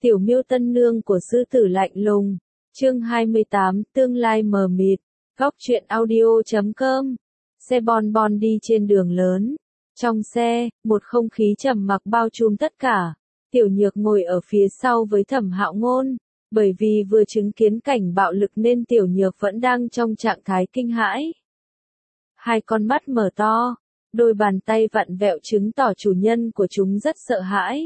Tiểu Miêu tân nương của sư tử lạnh lùng. Chương 28, tương lai mờ mịt. Góc truyện audio.com. Xe bon bon đi trên đường lớn. Trong xe, một không khí trầm mặc bao trùm tất cả. Tiểu Nhược ngồi ở phía sau với Thẩm Hạo Ngôn. Bởi vì vừa chứng kiến cảnh bạo lực nên Tiểu Nhược vẫn đang trong trạng thái kinh hãi. Hai con mắt mở to, đôi bàn tay vặn vẹo chứng tỏ chủ nhân của chúng rất sợ hãi.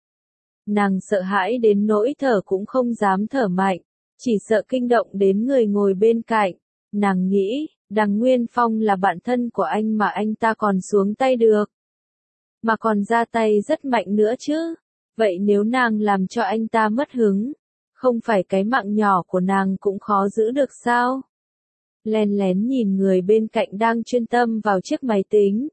Nàng sợ hãi đến nỗi thở cũng không dám thở mạnh, chỉ sợ kinh động đến người ngồi bên cạnh. Nàng nghĩ, Đằng Nguyên Phong là bạn thân của anh mà anh ta còn xuống tay được. Mà còn ra tay rất mạnh nữa chứ. Vậy nếu nàng làm cho anh ta mất hứng, không phải cái mạng nhỏ của nàng cũng khó giữ được sao? Lén lén nhìn người bên cạnh đang chuyên tâm vào chiếc máy tính.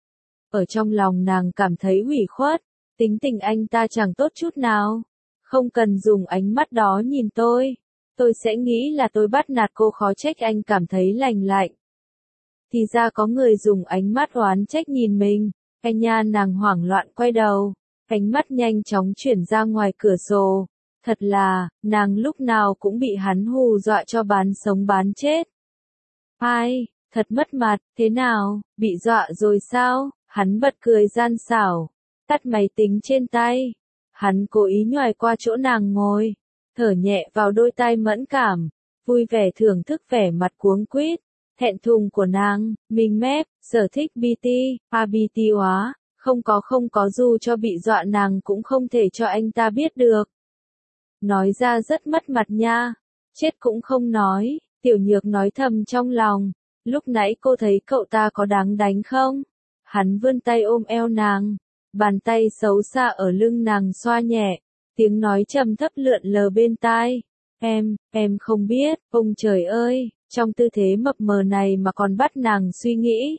Ở trong lòng nàng cảm thấy ủy khuất, tính tình anh ta chẳng tốt chút nào. Không cần dùng ánh mắt đó nhìn tôi sẽ nghĩ là tôi bắt nạt cô, khó trách anh cảm thấy lành lạnh. Thì ra có người dùng ánh mắt oán trách nhìn mình. Anh nha, nàng hoảng loạn quay đầu, ánh mắt nhanh chóng chuyển ra ngoài cửa sổ. Thật là, nàng lúc nào cũng bị hắn hù dọa cho bán sống bán chết. Ai, thật mất mặt, thế nào, bị dọa rồi sao? Hắn bật cười gian xảo, tắt máy tính trên tay. Hắn cố ý nhoài qua chỗ nàng ngồi, thở nhẹ vào đôi tai mẫn cảm, vui vẻ thưởng thức vẻ mặt cuống quýt, thẹn thùng của nàng. Mình mép, sở thích BT, BT hóa, không có, dù cho bị dọa nàng cũng không thể cho anh ta biết được. Nói ra rất mất mặt nha, chết cũng không nói. Tiểu Nhược nói thầm trong lòng, lúc nãy cô thấy cậu ta có đáng đánh không? Hắn vươn tay ôm eo nàng, bàn tay xấu xa ở lưng nàng xoa nhẹ, tiếng nói trầm thấp lượn lờ bên tai. Em không biết, ông trời ơi, trong tư thế mập mờ này mà còn bắt nàng suy nghĩ.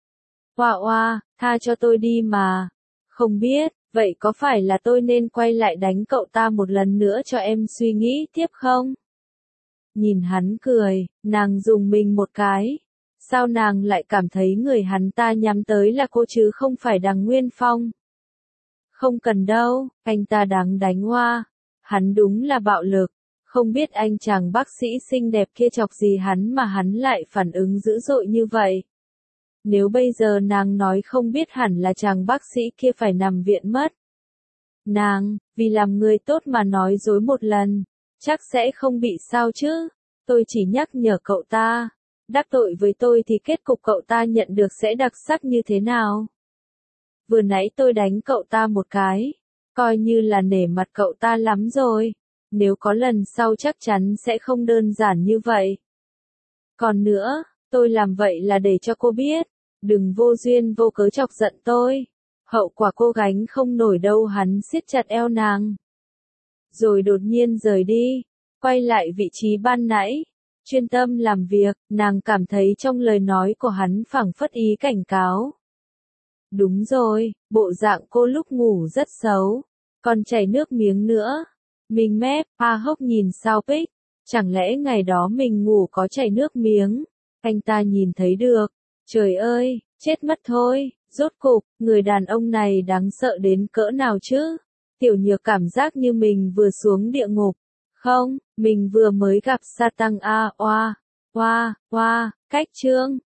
Oa, tha cho tôi đi mà. Không biết, vậy có phải là tôi nên quay lại đánh cậu ta một lần nữa cho em suy nghĩ tiếp không? Nhìn hắn cười, nàng dùng mình một cái. Sao nàng lại cảm thấy người hắn ta nhắm tới là cô chứ không phải Đằng Nguyên Phong? Không cần đâu, anh ta đáng đánh hoa. Hắn đúng là bạo lực. Không biết anh chàng bác sĩ xinh đẹp kia chọc gì hắn mà hắn lại phản ứng dữ dội như vậy. Nếu bây giờ nàng nói không biết, hẳn là chàng bác sĩ kia phải nằm viện mất. Nàng, vì làm người tốt mà nói dối một lần, chắc sẽ không bị sao chứ. Tôi chỉ nhắc nhở cậu ta, đắc tội với tôi thì kết cục cậu ta nhận được sẽ đặc sắc như thế nào. Vừa nãy tôi đánh cậu ta một cái, coi như là nể mặt cậu ta lắm rồi. Nếu có lần sau chắc chắn sẽ không đơn giản như vậy. Còn nữa, tôi làm vậy là để cho cô biết, đừng vô duyên vô cớ chọc giận tôi. Hậu quả cô gánh không nổi đâu. Hắn siết chặt eo nàng, rồi đột nhiên rời đi, quay lại vị trí ban nãy, chuyên tâm làm việc. Nàng cảm thấy trong lời nói của hắn phảng phất ý cảnh cáo. Đúng rồi, bộ dạng cô lúc ngủ rất xấu, còn chảy nước miếng nữa. Mình mép, hốc nhìn sao Pích, chẳng lẽ ngày đó mình ngủ có chảy nước miếng, anh ta nhìn thấy được. Trời ơi, chết mất thôi. Rốt cục, người đàn ông này đáng sợ đến cỡ nào chứ? Tiểu Nhược cảm giác như mình vừa xuống địa ngục. Không, mình vừa mới gặp Sa Tăng. Cách chương